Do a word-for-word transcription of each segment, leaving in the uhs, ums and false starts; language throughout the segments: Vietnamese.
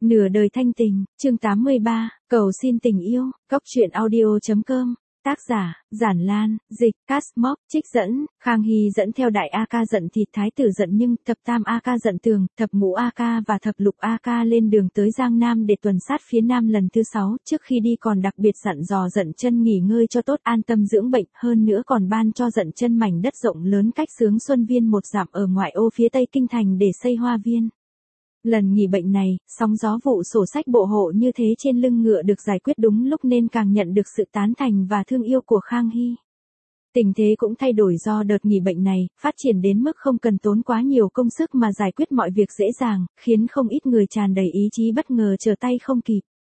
Nửa đời thanh tình, chương tám mươi ba, cầu xin tình yêu, cóc truyện audio.com, tác giả, Giản Lan, dịch, Castmok, trích dẫn, Khang Hy dẫn theo đại A Ca giận thịt thái tử giận nhưng, thập tam A Ca giận tường, thập ngũ A Ca và thập lục A Ca lên đường tới Giang Nam để tuần sát phía Nam lần thứ sáu, trước khi đi còn đặc biệt dặn dò giận chân nghỉ ngơi cho tốt, an tâm dưỡng bệnh, hơn nữa còn ban cho giận chân mảnh đất rộng lớn cách xướng Xuân Viên một dặm ở ngoại ô phía tây kinh thành để xây hoa viên. Lần nghỉ bệnh này, sóng gió vụ sổ sách bộ hộ như thế trên lưng ngựa được giải quyết đúng lúc nên càng nhận được sự tán thành và thương yêu của Khang Hy. Tình thế cũng thay đổi do đợt nghỉ bệnh này, phát triển đến mức không cần tốn quá nhiều công sức mà giải quyết mọi việc dễ dàng, khiến không ít người tràn đầy ý chí bất ngờ trở tay không kịp.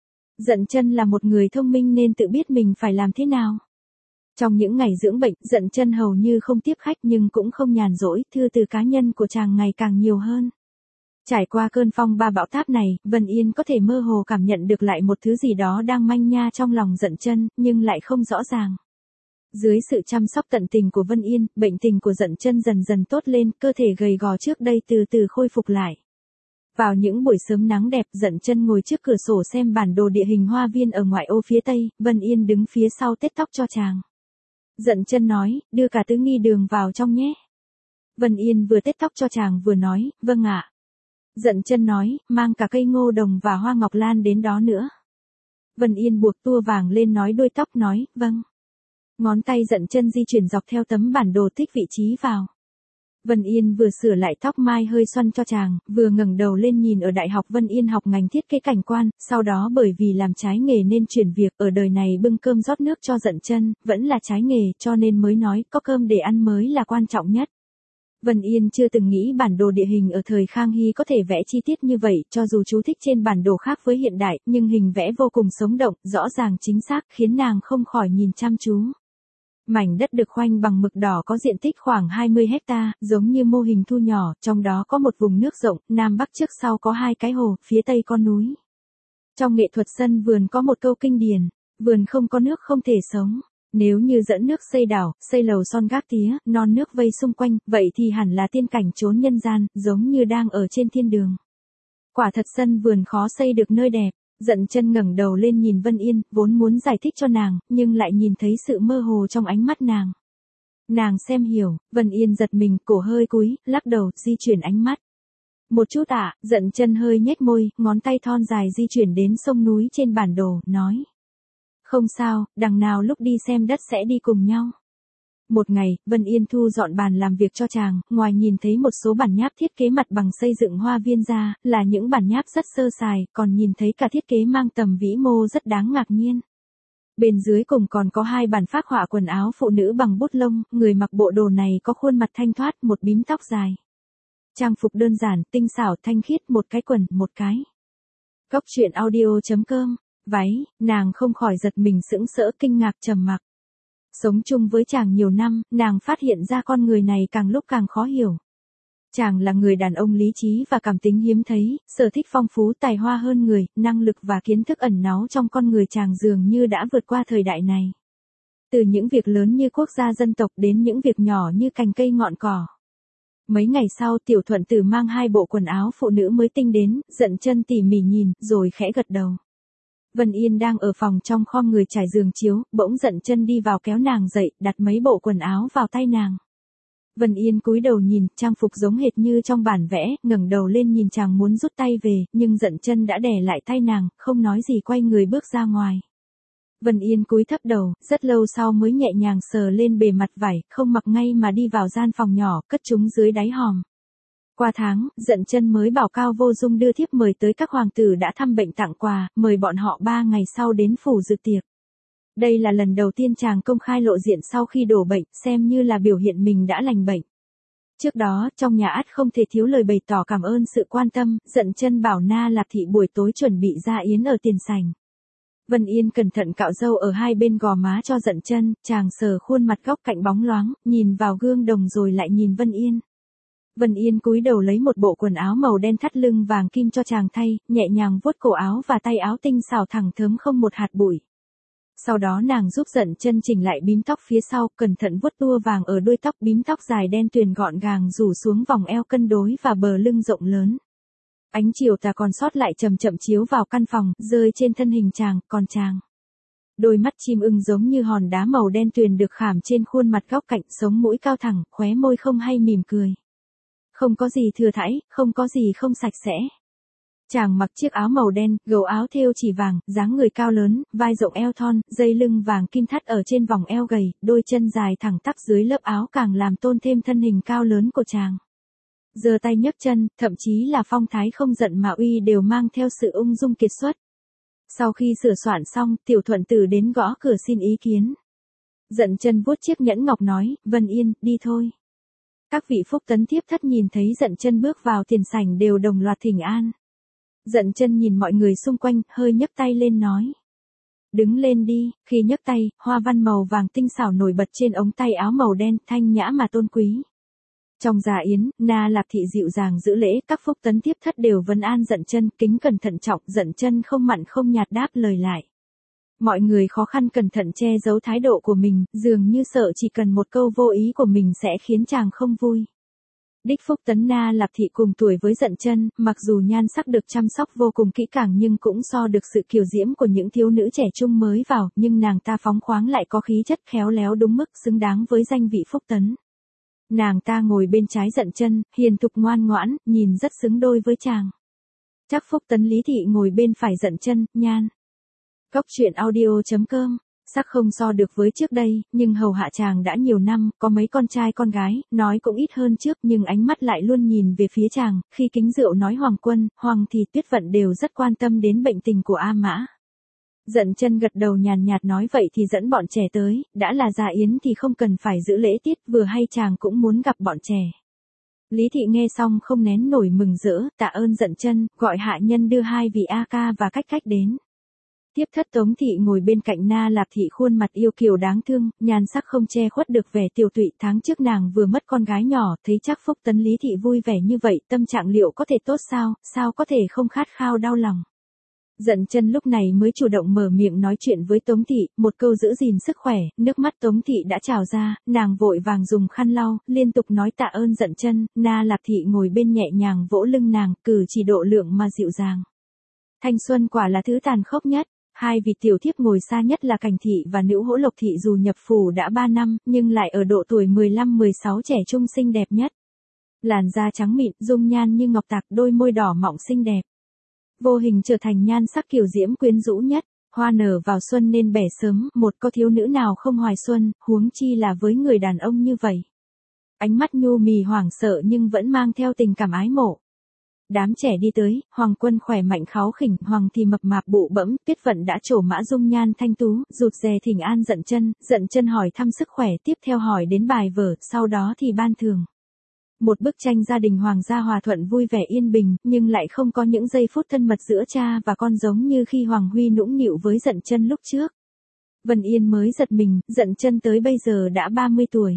Dận chân là một người thông minh nên tự biết mình phải làm thế nào. Trong những ngày dưỡng bệnh, Dận chân hầu như không tiếp khách nhưng cũng không nhàn rỗi, thư từ cá nhân của chàng ngày càng nhiều hơn. Trải qua cơn phong ba bão táp này, Vân Yên có thể mơ hồ cảm nhận được lại một thứ gì đó đang manh nha trong lòng Dận chân, nhưng lại không rõ ràng. Dưới sự chăm sóc tận tình của Vân Yên, bệnh tình của Dận chân dần dần tốt lên, cơ thể gầy gò trước đây từ từ khôi phục lại. Vào những buổi sớm nắng đẹp, Dận chân ngồi trước cửa sổ xem bản đồ địa hình hoa viên ở ngoại ô phía tây, Vân Yên đứng phía sau tết tóc cho chàng. Dận chân nói, đưa cả tứ nghi đường vào trong nhé. Vân Yên vừa tết tóc cho chàng vừa nói, vâng ạ. Dận chân nói, mang cả cây ngô đồng và hoa ngọc lan đến đó nữa. Vân Yên buộc tua vàng lên nói đuôi tóc nói, vâng. Ngón tay Dận chân di chuyển dọc theo tấm bản đồ tích vị trí vào. Vân Yên vừa sửa lại tóc mai hơi xoăn cho chàng, vừa ngẩng đầu lên nhìn ở Đại học Vân Yên học ngành thiết kế cảnh quan, sau đó bởi vì làm trái nghề nên chuyển việc, ở đời này bưng cơm rót nước cho Dận chân, vẫn là trái nghề cho nên mới nói có cơm để ăn mới là quan trọng nhất. Vân Yên chưa từng nghĩ bản đồ địa hình ở thời Khang Hy có thể vẽ chi tiết như vậy, cho dù chú thích trên bản đồ khác với hiện đại, nhưng hình vẽ vô cùng sống động, rõ ràng chính xác, khiến nàng không khỏi nhìn chăm chú. Mảnh đất được khoanh bằng mực đỏ có diện tích khoảng hai mươi héc ta, giống như mô hình thu nhỏ, trong đó có một vùng nước rộng, nam bắc trước sau có hai cái hồ, phía tây có núi. Trong nghệ thuật sân vườn có một câu kinh điển, vườn không có nước không thể sống. Nếu như dẫn nước xây đảo, xây lầu son gác tía, non nước vây xung quanh, vậy thì hẳn là tiên cảnh chốn nhân gian, giống như đang ở trên thiên đường. Quả thật sân vườn khó xây được nơi đẹp. Dận chân ngẩng đầu lên nhìn Vân Yên, vốn muốn giải thích cho nàng, nhưng lại nhìn thấy sự mơ hồ trong ánh mắt nàng. Nàng xem hiểu, Vân Yên giật mình, cổ hơi cúi, lắc đầu, di chuyển ánh mắt. Một chút ạ, à, Dận chân hơi nhếch môi, ngón tay thon dài di chuyển đến sông núi trên bản đồ, nói. Không sao, đằng nào lúc đi xem đất sẽ đi cùng nhau. Một ngày, Vân Yên thu dọn bàn làm việc cho chàng, ngoài nhìn thấy một số bản nháp thiết kế mặt bằng xây dựng hoa viên ra, là những bản nháp rất sơ sài, còn nhìn thấy cả thiết kế mang tầm vĩ mô rất đáng ngạc nhiên. Bên dưới cùng còn có hai bản phác họa quần áo phụ nữ bằng bút lông, người mặc bộ đồ này có khuôn mặt thanh thoát, một bím tóc dài. Trang phục đơn giản, tinh xảo, thanh khiết, một cái quần, một cái. Cóc truyện audio.com. Váy, nàng không khỏi giật mình sững sỡ kinh ngạc trầm mặc. Sống chung với chàng nhiều năm, nàng phát hiện ra con người này càng lúc càng khó hiểu. Chàng là người đàn ông lý trí và cảm tính hiếm thấy, sở thích phong phú tài hoa hơn người, năng lực và kiến thức ẩn náu trong con người chàng dường như đã vượt qua thời đại này. Từ những việc lớn như quốc gia dân tộc đến những việc nhỏ như cành cây ngọn cỏ. Mấy ngày sau Tiểu Thuận Tử mang hai bộ quần áo phụ nữ mới tinh đến, Dận chân tỉ mỉ nhìn, rồi khẽ gật đầu. Vân Yên đang ở phòng trong khom người trải giường chiếu, bỗng Dận chân đi vào kéo nàng dậy, đặt mấy bộ quần áo vào tay nàng. Vân Yên cúi đầu nhìn, trang phục giống hệt như trong bản vẽ, ngẩng đầu lên nhìn chàng muốn rút tay về, nhưng Dận chân đã đè lại tay nàng, không nói gì quay người bước ra ngoài. Vân Yên cúi thấp đầu, rất lâu sau mới nhẹ nhàng sờ lên bề mặt vải, không mặc ngay mà đi vào gian phòng nhỏ, cất chúng dưới đáy hòm. Qua tháng, Dận chân mới bảo Cao Vô Dung đưa thiếp mời tới các hoàng tử đã thăm bệnh tặng quà, mời bọn họ ba ngày sau đến phủ dự tiệc. Đây là lần đầu tiên chàng công khai lộ diện sau khi đổ bệnh, xem như là biểu hiện mình đã lành bệnh. Trước đó, trong nhà ắt không thể thiếu lời bày tỏ cảm ơn sự quan tâm, Dận chân bảo Na Lạp Thị buổi tối chuẩn bị ra yến ở tiền sảnh. Vân Yên cẩn thận cạo râu ở hai bên gò má cho Dận chân, chàng sờ khuôn mặt góc cạnh bóng loáng, nhìn vào gương đồng rồi lại nhìn Vân Yên. Vân Yên cúi đầu lấy một bộ quần áo màu đen thắt lưng vàng kim cho chàng thay, nhẹ nhàng vuốt cổ áo và tay áo tinh xảo thẳng thớm không một hạt bụi. Sau đó nàng giúp Dận chân chỉnh lại bím tóc phía sau, cẩn thận vuốt tua vàng ở đuôi tóc, bím tóc dài đen tuyền gọn gàng rủ xuống vòng eo cân đối và bờ lưng rộng lớn. Ánh chiều tà còn sót lại chậm chậm chiếu vào căn phòng, rơi trên thân hình chàng, còn chàng. Đôi mắt chim ưng giống như hòn đá màu đen tuyền được khảm trên khuôn mặt góc cạnh, sống mũi cao thẳng, khóe môi không hay mỉm cười. Không có gì thừa thãi, không có gì không sạch sẽ. Chàng mặc chiếc áo màu đen, gấu áo thêu chỉ vàng, dáng người cao lớn, vai rộng eo thon, dây lưng vàng kim thắt ở trên vòng eo gầy, đôi chân dài thẳng tắp dưới lớp áo càng làm tôn thêm thân hình cao lớn của chàng. Giơ tay nhấc chân, thậm chí là phong thái không giận mà uy đều mang theo sự ung dung kiệt xuất. Sau khi sửa soạn xong, Tiểu Thuận Tử đến gõ cửa xin ý kiến. Dận Chân vuốt chiếc nhẫn ngọc nói, Vân Yên, đi thôi. Các vị phúc tấn thiếp thất nhìn thấy Dận Chân bước vào tiền sảnh đều đồng loạt thỉnh an. Dận Chân nhìn mọi người xung quanh, hơi nhấc tay lên nói. Đứng lên đi, khi nhấc tay, hoa văn màu vàng tinh xảo nổi bật trên ống tay áo màu đen, thanh nhã mà tôn quý. Trong gia yến, Na Lạp Thị dịu dàng giữ lễ, các phúc tấn thiếp thất đều vấn an Dận Chân, kính cẩn thận trọng, Dận Chân không mặn không nhạt đáp lời lại. Mọi người khó khăn cẩn thận che giấu thái độ của mình, dường như sợ chỉ cần một câu vô ý của mình sẽ khiến chàng không vui. Đích phúc tấn Na Lạp Thị cùng tuổi với Dận Chân, mặc dù nhan sắc được chăm sóc vô cùng kỹ càng nhưng cũng so được sự kiều diễm của những thiếu nữ trẻ trung mới vào, nhưng nàng ta phóng khoáng lại có khí chất khéo léo đúng mức xứng đáng với danh vị phúc tấn. Nàng ta ngồi bên trái Dận Chân, hiền thục ngoan ngoãn, nhìn rất xứng đôi với chàng. Chắc phúc tấn Lý Thị ngồi bên phải Dận Chân, nhan. Cốc truyện audio chấm com, sắc không so được với trước đây, nhưng hầu hạ chàng đã nhiều năm, có mấy con trai con gái, nói cũng ít hơn trước nhưng ánh mắt lại luôn nhìn về phía chàng, khi kính rượu nói Hoàng Quân, Hoàng thì Tuyết Vận đều rất quan tâm đến bệnh tình của A Mã. Dận Chân gật đầu nhàn nhạt nói vậy thì dẫn bọn trẻ tới, đã là gia yến thì không cần phải giữ lễ tiết, vừa hay chàng cũng muốn gặp bọn trẻ. Lý Thị nghe xong không nén nổi mừng rỡ, tạ ơn Dận Chân, gọi hạ nhân đưa hai vị A ca và cách cách đến. Tiếp thất Tống Thị ngồi bên cạnh Na Lạp Thị khuôn mặt yêu kiều đáng thương, nhan sắc không che khuất được vẻ tiều tụy, tháng trước nàng vừa mất con gái nhỏ, thấy chắc phúc tấn Lý Thị vui vẻ như vậy, tâm trạng liệu có thể tốt sao, sao có thể không khát khao đau lòng. Dận Chân lúc này mới chủ động mở miệng nói chuyện với Tống Thị, một câu giữ gìn sức khỏe, nước mắt Tống Thị đã trào ra, nàng vội vàng dùng khăn lau, liên tục nói tạ ơn Dận Chân. Na Lạp Thị ngồi bên nhẹ nhàng vỗ lưng nàng, cử chỉ độ lượng mà dịu dàng. Thanh xuân quả là thứ tàn khốc nhất. Hai vị tiểu thiếp ngồi xa nhất là Cảnh Thị và Nữ Hỗ Lộc Thị dù nhập phủ đã ba năm, nhưng lại ở độ tuổi mười lăm mười sáu trẻ trung xinh đẹp nhất. Làn da trắng mịn, dung nhan như ngọc tạc, đôi môi đỏ mọng xinh đẹp. Vô hình trở thành nhan sắc kiều diễm quyến rũ nhất, hoa nở vào xuân nên bẻ sớm, một có thiếu nữ nào không hoài xuân, huống chi là với người đàn ông như vậy. Ánh mắt nhu mì hoảng sợ nhưng vẫn mang theo tình cảm ái mộ. Đám trẻ đi tới, Hoàng Quân khỏe mạnh kháu khỉnh, Hoàng thì mập mạp bụ bẫm, Tuyết Vận đã trổ mã dung nhan thanh tú, rụt rè thỉnh an Dận Chân, Dận Chân hỏi thăm sức khỏe, tiếp theo hỏi đến bài vở, sau đó thì ban thưởng. Một bức tranh gia đình hoàng gia hòa thuận vui vẻ yên bình, nhưng lại không có những giây phút thân mật giữa cha và con giống như khi Hoàng Huy nũng nịu với Dận Chân lúc trước. Vân Yên mới giật mình, Dận Chân tới bây giờ đã ba mươi tuổi.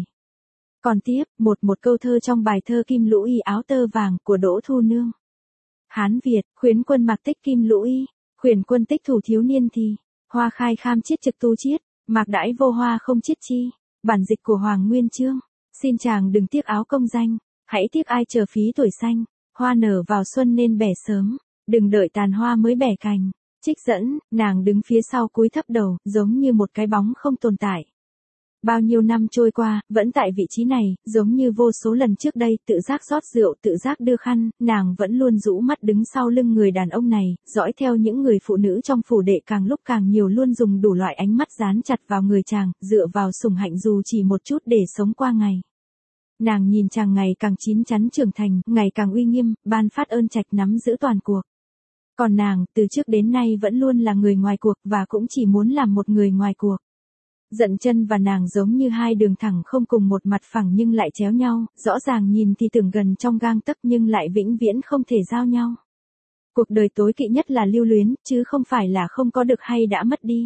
Còn tiếp, một một câu thơ trong bài thơ Kim Lũ Y áo tơ vàng của Đỗ Thu Nương. Hán Việt, khuyến quân mặc tích kim lũ y, khuyển quân tích thủ thiếu niên thì, hoa khai kham chiết trực tu chiết, mạc đãi vô hoa không chiết chi, bản dịch của Hoàng Nguyên Chương. Xin chàng đừng tiếc áo công danh, hãy tiếc ai chờ phí tuổi xanh, hoa nở vào xuân nên bẻ sớm, đừng đợi tàn hoa mới bẻ cành. Trích dẫn, nàng đứng phía sau cúi thấp đầu, giống như một cái bóng không tồn tại. Bao nhiêu năm trôi qua, vẫn tại vị trí này, giống như vô số lần trước đây, tự giác rót rượu, tự giác đưa khăn, nàng vẫn luôn rũ mắt đứng sau lưng người đàn ông này, dõi theo những người phụ nữ trong phủ đệ càng lúc càng nhiều luôn dùng đủ loại ánh mắt dán chặt vào người chàng, dựa vào sủng hạnh dù chỉ một chút để sống qua ngày. Nàng nhìn chàng ngày càng chín chắn trưởng thành, ngày càng uy nghiêm, ban phát ơn trạch nắm giữ toàn cuộc. Còn nàng, từ trước đến nay vẫn luôn là người ngoài cuộc và cũng chỉ muốn làm một người ngoài cuộc. Dận Chân và nàng giống như hai đường thẳng không cùng một mặt phẳng nhưng lại chéo nhau, rõ ràng nhìn thì tưởng gần trong gang tấc nhưng lại vĩnh viễn không thể giao nhau. Cuộc đời tối kỵ nhất là lưu luyến, chứ không phải là không có được hay đã mất đi.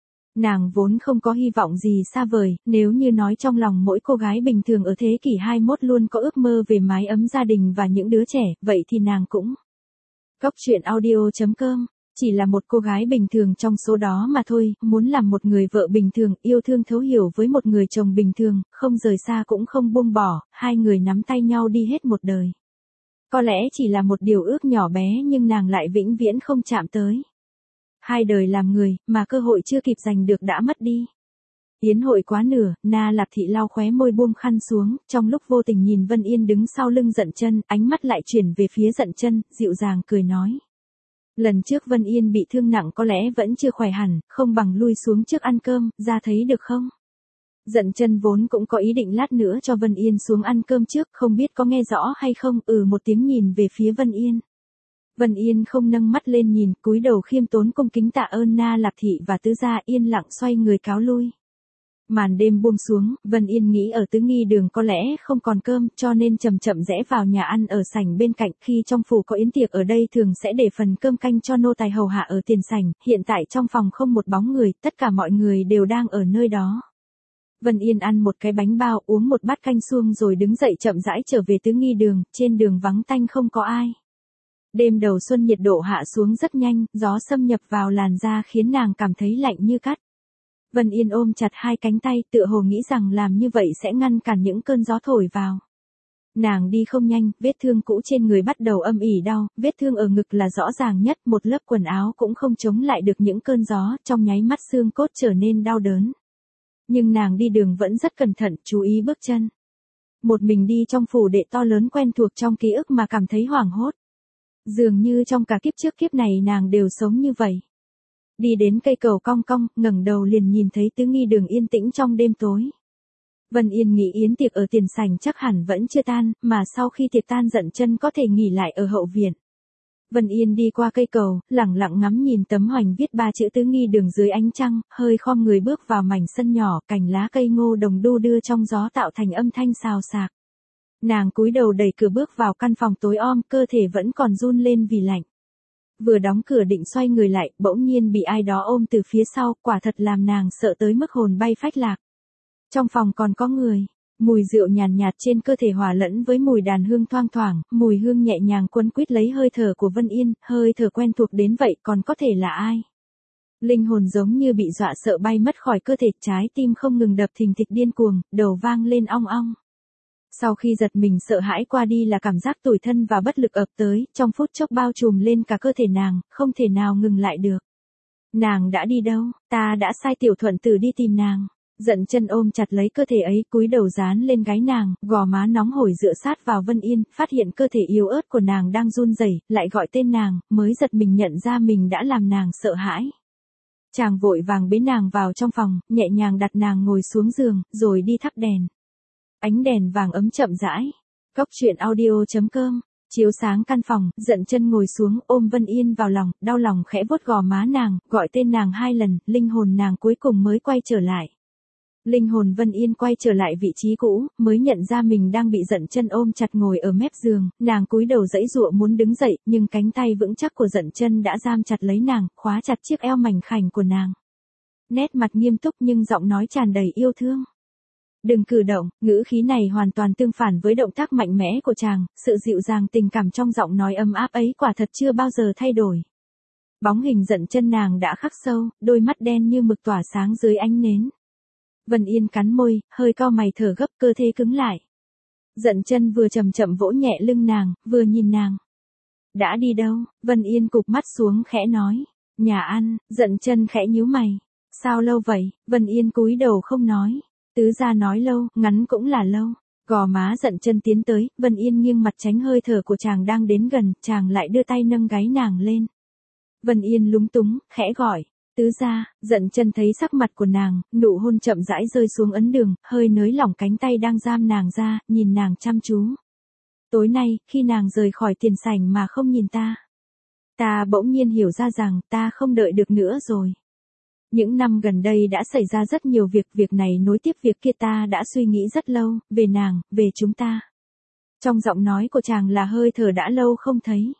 Nàng vốn không có hy vọng gì xa vời, nếu như nói trong lòng mỗi cô gái bình thường ở thế kỷ hai mươi mốt luôn có ước mơ về mái ấm gia đình và những đứa trẻ, vậy thì nàng cũng. Cốc truyện audio chấm com, chỉ là một cô gái bình thường trong số đó mà thôi, muốn làm một người vợ bình thường, yêu thương thấu hiểu với một người chồng bình thường, không rời xa cũng không buông bỏ, hai người nắm tay nhau đi hết một đời. Có lẽ chỉ là một điều ước nhỏ bé nhưng nàng lại vĩnh viễn không chạm tới. Hai đời làm người, mà cơ hội chưa kịp giành được đã mất đi. Yến hội quá nửa, Na Lạp Thị lau khóe môi buông khăn xuống, trong lúc vô tình nhìn Vân Yên đứng sau lưng Dận Chân, ánh mắt lại chuyển về phía Dận Chân, dịu dàng cười nói. Lần trước Vân Yên bị thương nặng có lẽ vẫn chưa khỏe hẳn, không bằng lui xuống trước ăn cơm, ra thấy được không? Dận Chân vốn cũng có ý định lát nữa cho Vân Yên xuống ăn cơm trước, không biết có nghe rõ hay không, ừ một tiếng nhìn về phía Vân Yên. Vân Yên không nâng mắt lên nhìn, cúi đầu khiêm tốn cung kính tạ ơn Na Lạp Thị và tứ gia, yên lặng xoay người cáo lui. Màn đêm buông xuống, Vân Yên nghĩ ở Tứ Nghi Đường có lẽ không còn cơm, cho nên chậm chậm rẽ vào nhà ăn ở sảnh bên cạnh. Khi trong phủ có yến tiệc ở đây thường sẽ để phần cơm canh cho nô tài hầu hạ ở tiền sảnh, hiện tại trong phòng không một bóng người, tất cả mọi người đều đang ở nơi đó. Vân Yên ăn một cái bánh bao, uống một bát canh suông rồi đứng dậy chậm rãi trở về Tứ Nghi Đường, trên đường vắng tanh không có ai. Đêm đầu xuân nhiệt độ hạ xuống rất nhanh, gió xâm nhập vào làn da khiến nàng cảm thấy lạnh như cắt. Vân Yên ôm chặt hai cánh tay, tựa hồ nghĩ rằng làm như vậy sẽ ngăn cản những cơn gió thổi vào. Nàng đi không nhanh, vết thương cũ trên người bắt đầu âm ỉ đau, vết thương ở ngực là rõ ràng nhất, một lớp quần áo cũng không chống lại được những cơn gió, trong nháy mắt xương cốt trở nên đau đớn. Nhưng nàng đi đường vẫn rất cẩn thận, chú ý bước chân. Một mình đi trong phủ đệ to lớn quen thuộc trong ký ức mà cảm thấy hoảng hốt. Dường như trong cả kiếp trước kiếp này nàng đều sống như vậy. Đi đến cây cầu cong cong, ngẩng đầu liền nhìn thấy Tứ Nghi Đường yên tĩnh trong đêm tối. Vân Yên nghĩ yến tiệc ở tiền sảnh chắc hẳn vẫn chưa tan, mà sau khi tiệc tan Dận Chân có thể nghỉ lại ở hậu viện. Vân Yên đi qua cây cầu, lẳng lặng ngắm nhìn tấm hoành viết ba chữ Tứ Nghi Đường dưới ánh trăng, hơi khom người bước vào mảnh sân nhỏ, cành lá cây ngô đồng đu đưa trong gió tạo thành âm thanh xào xạc. Nàng cúi đầu đẩy cửa bước vào căn phòng tối om, cơ thể vẫn còn run lên vì lạnh. Vừa đóng cửa định xoay người lại, bỗng nhiên bị ai đó ôm từ phía sau, quả thật làm nàng sợ tới mức hồn bay phách lạc. Trong phòng còn có người, mùi rượu nhàn nhạt, nhạt trên cơ thể hòa lẫn với mùi đàn hương thoang thoảng, mùi hương nhẹ nhàng quấn quýt lấy hơi thở của Vân Yên, hơi thở quen thuộc đến vậy còn có thể là ai? Linh hồn giống như bị dọa sợ bay mất khỏi cơ thể, trái tim không ngừng đập thình thịch điên cuồng, đầu vang lên ong ong. Sau khi giật mình sợ hãi qua đi là cảm giác tủi thân và bất lực ập tới, trong phút chốc bao trùm lên cả cơ thể nàng, không thể nào ngừng lại được. Nàng đã đi đâu? Ta đã sai Tiểu Thuận Tử đi tìm nàng. Dận Chân ôm chặt lấy cơ thể ấy, cúi đầu dán lên gáy nàng, gò má nóng hổi dựa sát vào Vân Yên, phát hiện cơ thể yếu ớt của nàng đang run rẩy, lại gọi tên nàng, mới giật mình nhận ra mình đã làm nàng sợ hãi. Chàng vội vàng bế nàng vào trong phòng, nhẹ nhàng đặt nàng ngồi xuống giường, rồi đi thắp đèn. Ánh đèn vàng ấm chậm rãi. Cốc truyện audio chấm com chiếu sáng căn phòng, Dận Chân ngồi xuống, ôm Vân Yên vào lòng, đau lòng khẽ vuốt gò má nàng, gọi tên nàng hai lần, linh hồn nàng cuối cùng mới quay trở lại. Linh hồn Vân Yên quay trở lại vị trí cũ, mới nhận ra mình đang bị Dận Chân ôm chặt ngồi ở mép giường, nàng cúi đầu giãy giụa muốn đứng dậy, nhưng cánh tay vững chắc của Dận Chân đã giam chặt lấy nàng, khóa chặt chiếc eo mảnh khảnh của nàng. Nét mặt nghiêm túc nhưng giọng nói tràn đầy yêu thương. Đừng cử động, ngữ khí này hoàn toàn tương phản với động tác mạnh mẽ của chàng, sự dịu dàng tình cảm trong giọng nói ấm áp ấy quả thật chưa bao giờ thay đổi. Bóng hình Dận Chân nàng đã khắc sâu, đôi mắt đen như mực tỏa sáng dưới ánh nến. Vân Yên cắn môi, hơi cau mày thở gấp, cơ thể cứng lại. Dận Chân vừa chậm chậm vỗ nhẹ lưng nàng, vừa nhìn nàng. Đã đi đâu? Vân Yên cụp mắt xuống khẽ nói. Nhà ăn. Dận Chân khẽ nhíu mày. Sao lâu vậy? Vân Yên cúi đầu không nói. Tứ gia nói lâu, ngắn cũng là lâu. Gò má Dận Chân tiến tới, Vân Yên nghiêng mặt tránh hơi thở của chàng đang đến gần, chàng lại đưa tay nâng gáy nàng lên. Vân Yên lúng túng, khẽ gọi. Tứ gia. Dận Chân thấy sắc mặt của nàng, nụ hôn chậm rãi rơi xuống ấn đường, hơi nới lỏng cánh tay đang giam nàng ra, nhìn nàng chăm chú. Tối nay, khi nàng rời khỏi tiền sảnh mà không nhìn ta. Ta bỗng nhiên hiểu ra rằng ta không đợi được nữa rồi. Những năm gần đây đã xảy ra rất nhiều việc, việc này nối tiếp việc kia, ta đã suy nghĩ rất lâu, về nàng, về chúng ta. Trong giọng nói của chàng là hơi thở đã lâu không thấy.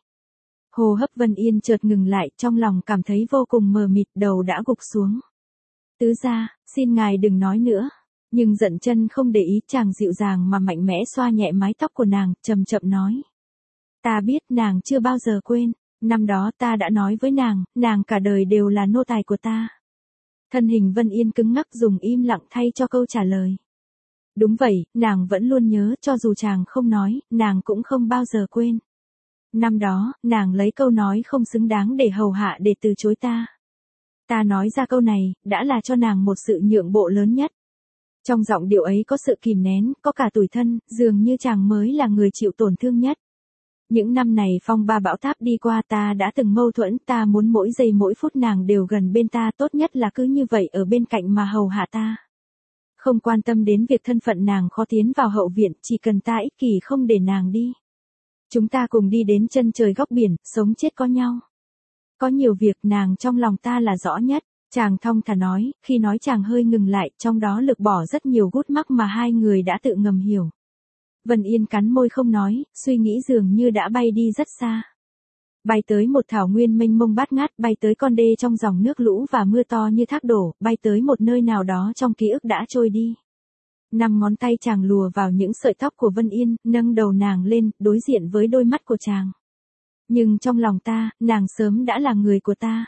Hô hấp Vân Yên chợt ngừng lại, trong lòng cảm thấy vô cùng mờ mịt, đầu đã gục xuống. Tứ gia, xin ngài đừng nói nữa. Nhưng Dận Chân không để ý, chàng dịu dàng mà mạnh mẽ xoa nhẹ mái tóc của nàng, chậm chậm nói. Ta biết nàng chưa bao giờ quên, năm đó ta đã nói với nàng, nàng cả đời đều là nô tài của ta. Thân hình Vân Yên cứng ngắc dùng im lặng thay cho câu trả lời. Đúng vậy, nàng vẫn luôn nhớ, cho dù chàng không nói, nàng cũng không bao giờ quên. Năm đó, nàng lấy câu nói không xứng đáng để hầu hạ để từ chối ta. Ta nói ra câu này, đã là cho nàng một sự nhượng bộ lớn nhất. Trong giọng điệu ấy có sự kìm nén, có cả tủi thân, dường như chàng mới là người chịu tổn thương nhất. Những năm này phong ba bão táp đi qua ta đã từng mâu thuẫn, ta muốn mỗi giây mỗi phút nàng đều gần bên ta, tốt nhất là cứ như vậy ở bên cạnh mà hầu hạ ta. Không quan tâm đến việc thân phận nàng khó tiến vào hậu viện, chỉ cần ta ích kỷ không để nàng đi. Chúng ta cùng đi đến chân trời góc biển, sống chết có nhau. Có nhiều việc nàng trong lòng ta là rõ nhất. Chàng thong thả nói, khi nói chàng hơi ngừng lại, trong đó lực bỏ rất nhiều gút mắc mà hai người đã tự ngầm hiểu. Vân Yên cắn môi không nói, suy nghĩ dường như đã bay đi rất xa. Bay tới một thảo nguyên mênh mông bát ngát, bay tới con đê trong dòng nước lũ và mưa to như thác đổ, bay tới một nơi nào đó trong ký ức đã trôi đi. Năm ngón tay chàng lùa vào những sợi tóc của Vân Yên, nâng đầu nàng lên, đối diện với đôi mắt của chàng. Nhưng trong lòng ta, nàng sớm đã là người của ta.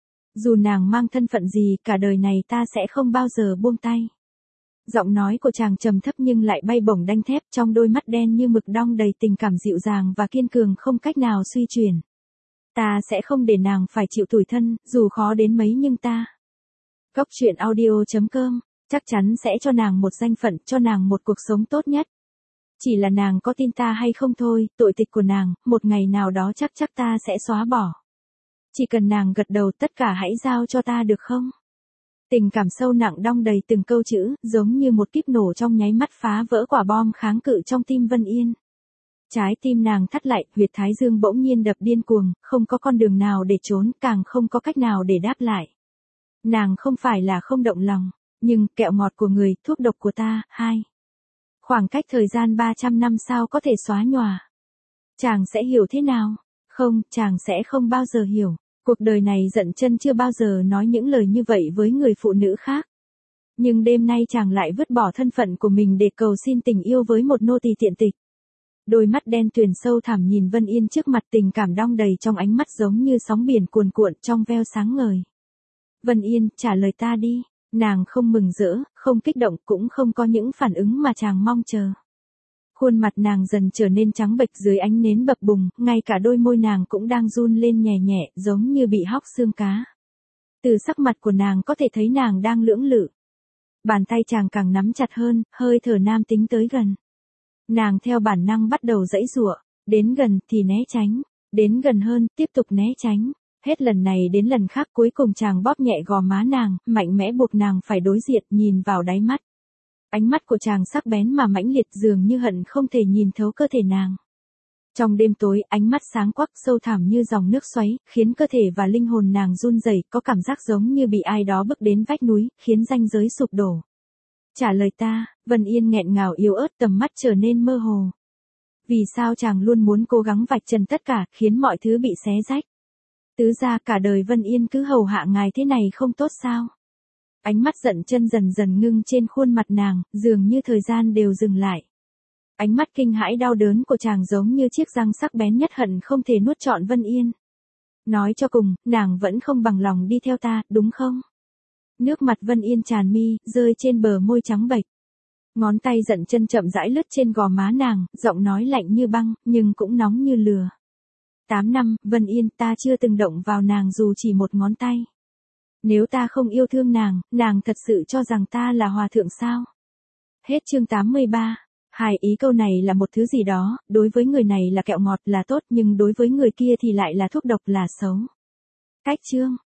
Dù nàng mang thân phận gì, cả đời này ta sẽ không bao giờ buông tay. Giọng nói của chàng trầm thấp nhưng lại bay bổng đanh thép, trong đôi mắt đen như mực đong đầy tình cảm dịu dàng và kiên cường không cách nào suy chuyển. Ta sẽ không để nàng phải chịu tủi thân, dù khó đến mấy nhưng ta. Góc truyện audio chấm com, chắc chắn sẽ cho nàng một danh phận, cho nàng một cuộc sống tốt nhất. Chỉ là nàng có tin ta hay không thôi, tội tịch của nàng, một ngày nào đó chắc chắc ta sẽ xóa bỏ. Chỉ cần nàng gật đầu, tất cả hãy giao cho ta được không? Tình cảm sâu nặng đong đầy từng câu chữ, giống như một kíp nổ trong nháy mắt phá vỡ quả bom kháng cự trong tim Vân Yên. Trái tim nàng thắt lại, huyệt thái dương bỗng nhiên đập điên cuồng, không có con đường nào để trốn, càng không có cách nào để đáp lại. Nàng không phải là không động lòng, nhưng kẹo ngọt của người, thuốc độc của ta, hai. Khoảng cách thời gian ba trăm năm sao có thể xóa nhòa? Chàng sẽ hiểu thế nào? Không, chàng sẽ không bao giờ hiểu. Cuộc đời này Dận Chân chưa bao giờ nói những lời như vậy với người phụ nữ khác. Nhưng đêm nay chàng lại vứt bỏ thân phận của mình để cầu xin tình yêu với một nô tỳ tiện tịch. Đôi mắt đen tuyền sâu thẳm nhìn Vân Yên trước mặt, tình cảm đong đầy trong ánh mắt giống như sóng biển cuồn cuộn trong veo sáng ngời. Vân Yên, trả lời ta đi. Nàng không mừng rỡ, không kích động, cũng không có những phản ứng mà chàng mong chờ. Khuôn mặt nàng dần trở nên trắng bệch dưới ánh nến bập bùng, ngay cả đôi môi nàng cũng đang run lên nhẹ nhẹ, giống như bị hóc xương cá. Từ sắc mặt của nàng có thể thấy nàng đang lưỡng lự. Bàn tay chàng càng nắm chặt hơn, hơi thở nam tính tới gần. Nàng theo bản năng bắt đầu giãy giụa, đến gần thì né tránh, đến gần hơn, tiếp tục né tránh. Hết lần này đến lần khác, cuối cùng chàng bóp nhẹ gò má nàng, mạnh mẽ buộc nàng phải đối diện, nhìn vào đáy mắt. Ánh mắt của chàng sắc bén mà mãnh liệt, dường như hận không thể nhìn thấu cơ thể nàng. Trong đêm tối, ánh mắt sáng quắc sâu thẳm như dòng nước xoáy, khiến cơ thể và linh hồn nàng run rẩy, có cảm giác giống như bị ai đó bước đến vách núi, khiến ranh giới sụp đổ. Trả lời ta. Vân Yên nghẹn ngào yếu ớt, tầm mắt trở nên mơ hồ. Vì sao chàng luôn muốn cố gắng vạch trần tất cả, khiến mọi thứ bị xé rách? Tứ ra cả đời Vân Yên cứ hầu hạ ngài thế này không tốt sao? Ánh mắt Dận Chân dần dần ngưng trên khuôn mặt nàng, dường như thời gian đều dừng lại. Ánh mắt kinh hãi đau đớn của chàng giống như chiếc răng sắc bén nhất, hận không thể nuốt trọn Vân Yên. Nói cho cùng, nàng vẫn không bằng lòng đi theo ta, đúng không? Nước mặt Vân Yên tràn mi, rơi trên bờ môi trắng bệch. Ngón tay Dận Chân chậm rãi lướt trên gò má nàng, giọng nói lạnh như băng, nhưng cũng nóng như lửa. Tám năm, Vân Yên, ta chưa từng động vào nàng dù chỉ một ngón tay. Nếu ta không yêu thương nàng, nàng thật sự cho rằng ta là hòa thượng sao? Hết chương tám mươi ba. Hài ý câu này là một thứ gì đó, đối với người này là kẹo ngọt là tốt, nhưng đối với người kia thì lại là thuốc độc là xấu. Cách chương.